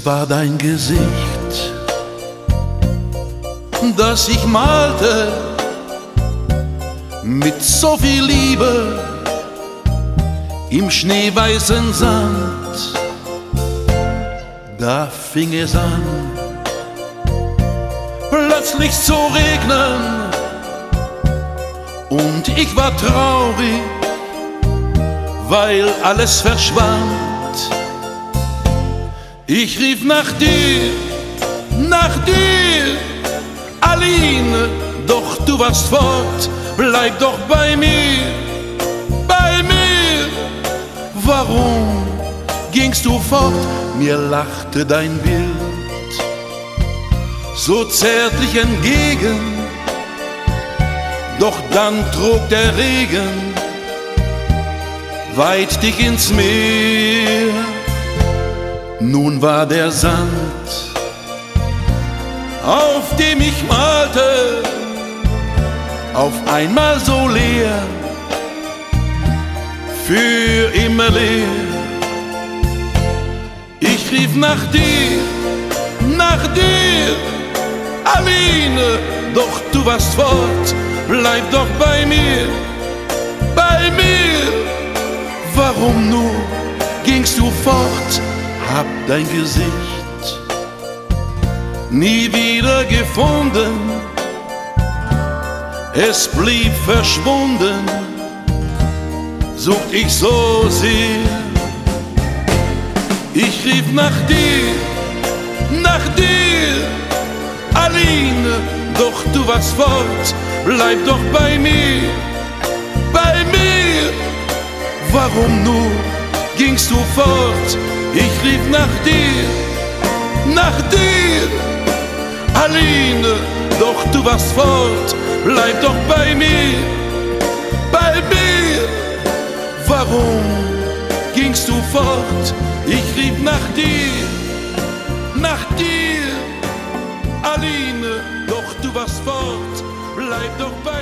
war dein Gesicht, das ich malte mit so viel Liebe im schneeweißen Sand. Da fing es an, plötzlich zu regnen, und ich war traurig, weil alles verschwand. Ich rief nach dir, Aline, doch du warst fort. Bleib doch bei mir, bei mir. Warum gingst du fort? Mir lachte dein Bild so zärtlich entgegen, doch dann trug der Regen weit dich ins Meer. Nun war der Sand, auf dem ich malte, auf einmal so leer, für immer leer. Ich rief nach dir, Aline, doch du warst fort. Bleib doch bei mir, bei mir. Warum nur gingst du fort? Hab dein Gesicht nie wieder gefunden, es blieb verschwunden, sucht ich so sehr. Ich rief nach dir, Aline, doch du warst fort. Bleib doch bei mir, bei mir. Warum nur gingst du fort? Ich rief nach dir, Aline, doch du warst fort. Bleib doch bei mir, bei mir. Warum gingst du fort? Ich rief nach dir, Aline, doch du warst fort. Bleib doch bei mir.